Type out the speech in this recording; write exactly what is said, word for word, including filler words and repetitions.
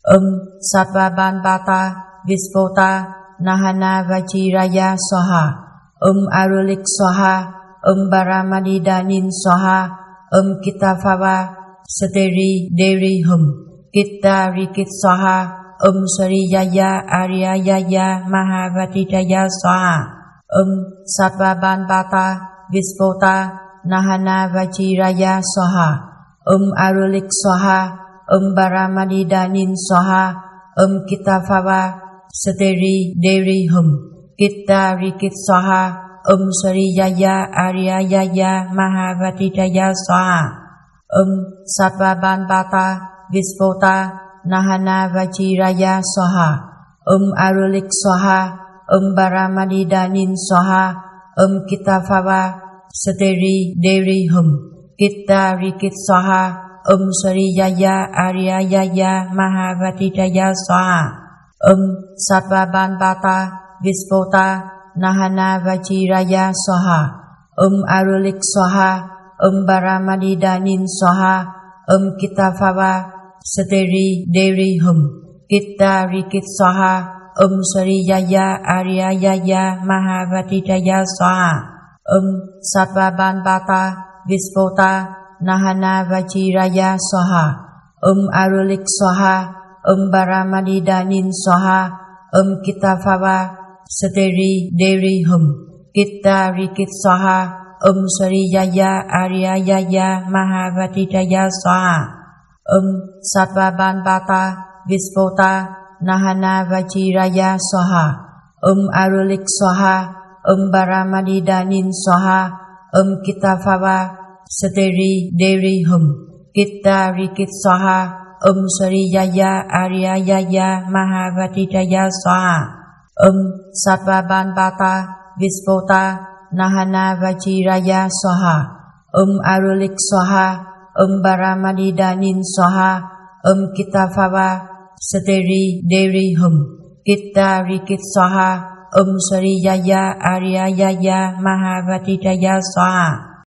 Om Sattva Ban Bata Vispota Nahana Vajiraya Swaha. Om Arulik Swaha. Om Baramadi Danin Swaha. Om Kitafava Sateri Deri Hum. Kita Rikit Swaha. Om Sariyaya Aryayaya Mahavatitaya Swaha. Om Sattva Ban Bata Vispota Nahana Vajiraya Swaha. Om Arulik Swaha. Om Baramadi Danin Swaha. Om Kitafava Sateri Deri Hum. Kita Rikit Swaha. Om Sariyaya Aryayaya Mahavatitaya Swaha. Om Sattva Ban Bata Vispota Nahana Vajiraya Swaha. Om Arulik Swaha. Om Baramadi Danin Swaha. Om Kitafava Sateri Deri Hum. Kita Rikit Swaha. Om Sariyaya Aryayaya Mahavatitaya Swaha. Om Sattva Ban Bata Vispota Nahana Vajiraya Swaha. Om Arulik Swaha. Om Baramadi Danin Swaha. Om Kitafava Sateri Deri Hum. Kita Rikit Swaha. Om Sariyaya Aryayaya Mahavatitaya Swaha. Om Sattva Ban Bata Vispota Nahana Vajiraya Swaha. Om Arulik Swaha. Om Baramadi Danin Swaha. Om Kitafava Sateri Deri Hum. Kita Rikit Swaha. Om Sariyaya Aryayaya Mahavatitaya Swaha. Om Sattva Ban Bata Vispota Nahana Vajiraya Swaha. Om Arulik Swaha. Om Baramadi Danin Swaha. Om Kitafava Sateri Deri Hum. Kita Rikit Swaha. Om Sariyaya Aryayaya Mahavatitaya Swaha. Om Sattva Ban Bata Vispota Nahana Vajiraya Swaha. Om Arulik Swaha. Om Baramadi Danin Swaha. Om Kitafava Sateri Deri Hum. Kita Rikit Swaha. Om Sariyaya Aryayaya Mahavatitaya Swaha.